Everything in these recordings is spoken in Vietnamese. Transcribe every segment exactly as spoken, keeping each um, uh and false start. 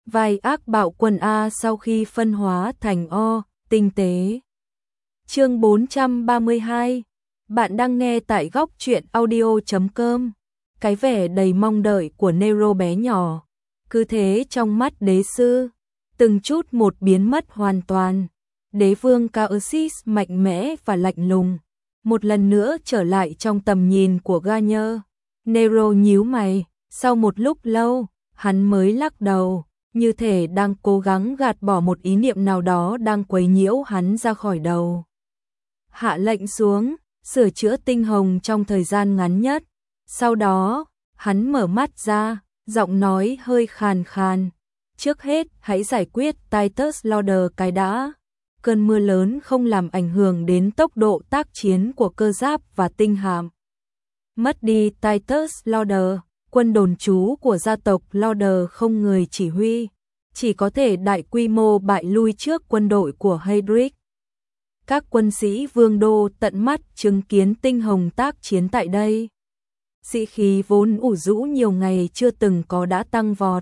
vai ác bạo quân A sau khi phân hóa thành O, tinh tế. Chương bốn trăm ba mươi hai. Bạn đang nghe tại góc truyện audio chấm com. Cái vẻ đầy mong đợi của Nero bé nhỏ, cứ thế trong mắt đế sư, từng chút một biến mất hoàn toàn. Đế vương Caersis mạnh mẽ và lạnh lùng, một lần nữa trở lại trong tầm nhìn của Garnier. Nero nhíu mày, sau một lúc lâu, hắn mới lắc đầu, như thể đang cố gắng gạt bỏ một ý niệm nào đó đang quấy nhiễu hắn ra khỏi đầu. Hạ lệnh xuống, sửa chữa tinh hồng trong thời gian ngắn nhất. Sau đó, hắn mở mắt ra, giọng nói hơi khàn khàn. Trước hết, hãy giải quyết Titus Lauder cái đã. Cơn mưa lớn không làm ảnh hưởng đến tốc độ tác chiến của cơ giáp và tinh hạm. Mất đi Titus Lauder, quân đồn trú của gia tộc Lauder không người chỉ huy, chỉ có thể đại quy mô bại lui trước quân đội của Heydrich. Các quân sĩ vương đô tận mắt chứng kiến tinh hồng tác chiến tại đây. Sĩ khí vốn ủ rũ nhiều ngày chưa từng có đã tăng vọt.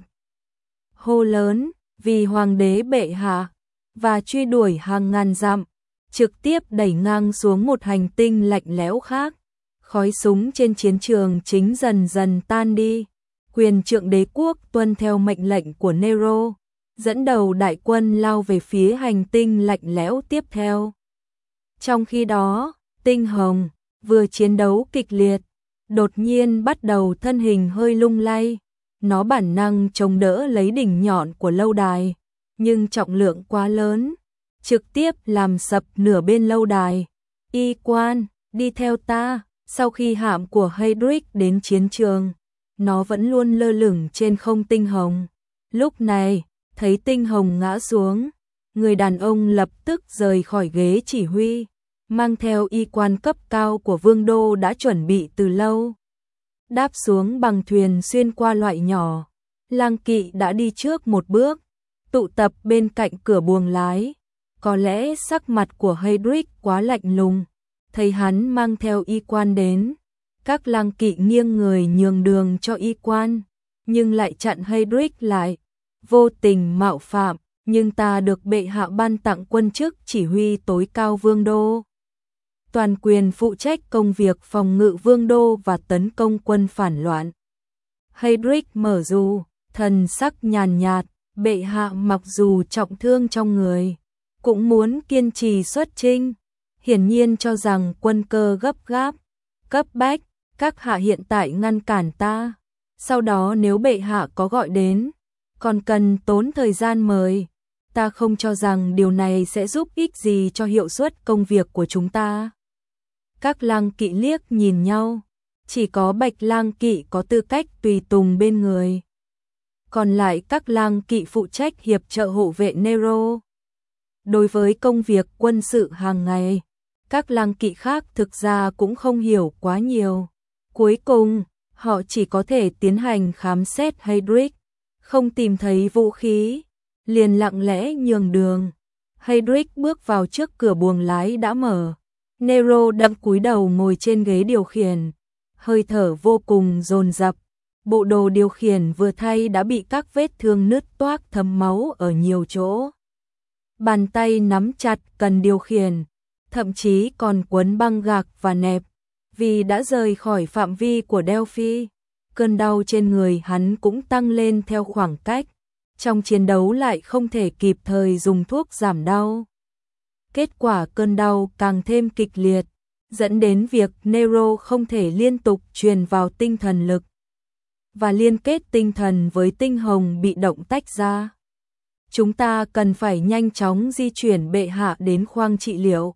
Hô lớn, vì hoàng đế bệ hạ, và truy đuổi hàng ngàn dặm, trực tiếp đẩy ngang xuống một hành tinh lạnh lẽo khác. Khói súng trên chiến trường chính dần dần tan đi. Quyền trượng đế quốc tuân theo mệnh lệnh của Nero, dẫn đầu đại quân lao về phía hành tinh lạnh lẽo tiếp theo. Trong khi đó, tinh hồng, vừa chiến đấu kịch liệt, đột nhiên bắt đầu thân hình hơi lung lay. Nó bản năng chống đỡ lấy đỉnh nhọn của lâu đài, nhưng trọng lượng quá lớn, trực tiếp làm sập nửa bên lâu đài. Y quan, đi theo ta. Sau khi hạm của Heydrich đến chiến trường, nó vẫn luôn lơ lửng trên không tinh hồng. Lúc này, thấy tinh hồng ngã xuống, người đàn ông lập tức rời khỏi ghế chỉ huy, mang theo y quan cấp cao của vương đô đã chuẩn bị từ lâu. Đáp xuống bằng thuyền xuyên qua loại nhỏ, lang kỵ đã đi trước một bước, tụ tập bên cạnh cửa buồng lái. Có lẽ sắc mặt của Heydrich quá lạnh lùng, thấy hắn mang theo y quan đến, các lang kỵ nghiêng người nhường đường cho y quan, nhưng lại chặn Heydrich lại, vô tình mạo phạm, nhưng ta được bệ hạ ban tặng quân chức chỉ huy tối cao vương đô. Toàn quyền phụ trách công việc phòng ngự vương đô và tấn công quân phản loạn. Heydrich mở dù, thần sắc nhàn nhạt, bệ hạ mặc dù trọng thương trong người, cũng muốn kiên trì xuất chinh. Hiển nhiên cho rằng quân cơ gấp gáp, cấp bách, các hạ hiện tại ngăn cản ta. Sau đó nếu bệ hạ có gọi đến, còn cần tốn thời gian mời, ta không cho rằng điều này sẽ giúp ích gì cho hiệu suất công việc của chúng ta. Các lang kỵ liếc nhìn nhau, chỉ có bạch lang kỵ có tư cách tùy tùng bên người. Còn lại các lang kỵ phụ trách hiệp trợ hộ vệ Nero. Đối với công việc quân sự hàng ngày, các lang kỵ khác thực ra cũng không hiểu quá nhiều. Cuối cùng, họ chỉ có thể tiến hành khám xét Heydrich, không tìm thấy vũ khí, liền lặng lẽ nhường đường. Heydrich bước vào trước cửa buồng lái đã mở. Nero đang cúi đầu ngồi trên ghế điều khiển, hơi thở vô cùng dồn dập. Bộ đồ điều khiển vừa thay đã bị các vết thương nứt toác thấm máu ở nhiều chỗ. Bàn tay nắm chặt cần điều khiển, thậm chí còn quấn băng gạc và nẹp, vì đã rời khỏi phạm vi của Delphi. Cơn đau trên người hắn cũng tăng lên theo khoảng cách, trong chiến đấu lại không thể kịp thời dùng thuốc giảm đau. Kết quả cơn đau càng thêm kịch liệt, dẫn đến việc Nero không thể liên tục truyền vào tinh thần lực, và liên kết tinh thần với tinh hồng bị động tách ra. Chúng ta cần phải nhanh chóng di chuyển bệ hạ đến khoang trị liệu.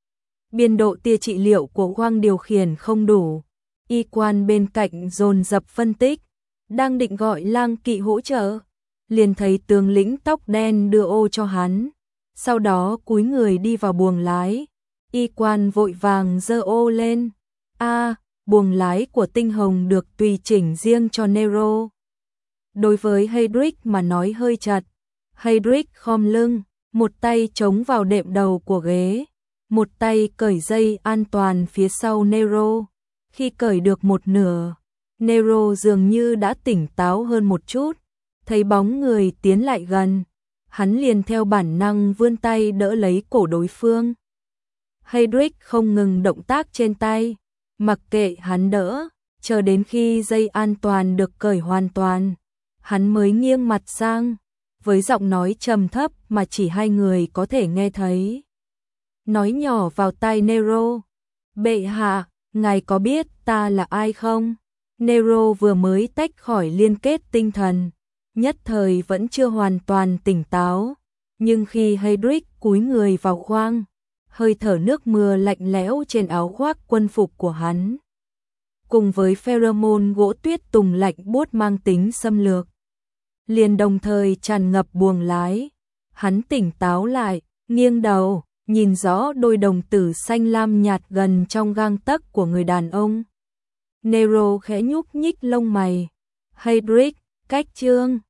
Biên độ tia trị liệu của khoang điều khiển không đủ. Y quan bên cạnh dồn dập phân tích, đang định gọi lang kỵ hỗ trợ, liền thấy tướng lĩnh tóc đen đưa ô cho hắn, sau đó cúi người đi vào buồng lái. Y quan vội vàng giơ ô lên. A, buồng lái của tinh hồng được tùy chỉnh riêng cho Nero. Đối với Heydrich mà nói hơi chật. Heydrich khom lưng, một tay chống vào đệm đầu của ghế, một tay cởi dây an toàn phía sau Nero. Khi cởi được một nửa, Nero dường như đã tỉnh táo hơn một chút, Thấy bóng người tiến lại gần, hắn liền theo bản năng vươn tay đỡ lấy cổ đối phương. Hedrick không ngừng động tác trên tay, mặc kệ hắn đỡ, chờ đến khi dây an toàn được cởi hoàn toàn, hắn mới nghiêng mặt sang, với giọng nói trầm thấp mà chỉ hai người có thể nghe thấy. Nói nhỏ vào tai Nero, bệ hạ, ngài có biết ta là ai không? Nero vừa mới tách khỏi liên kết tinh thần, nhất thời vẫn chưa hoàn toàn tỉnh táo, nhưng khi Hedrick cúi người vào khoang, hơi thở nước mưa lạnh lẽo trên áo khoác quân phục của hắn, cùng với pheromone gỗ tuyết tùng lạnh buốt mang tính xâm lược, liền đồng thời tràn ngập buồng lái. Hắn tỉnh táo lại, nghiêng đầu, nhìn rõ đôi đồng tử xanh lam nhạt gần trong gang tấc của người đàn ông. Nero khẽ nhúc nhích lông mày. Hedrick, cách chương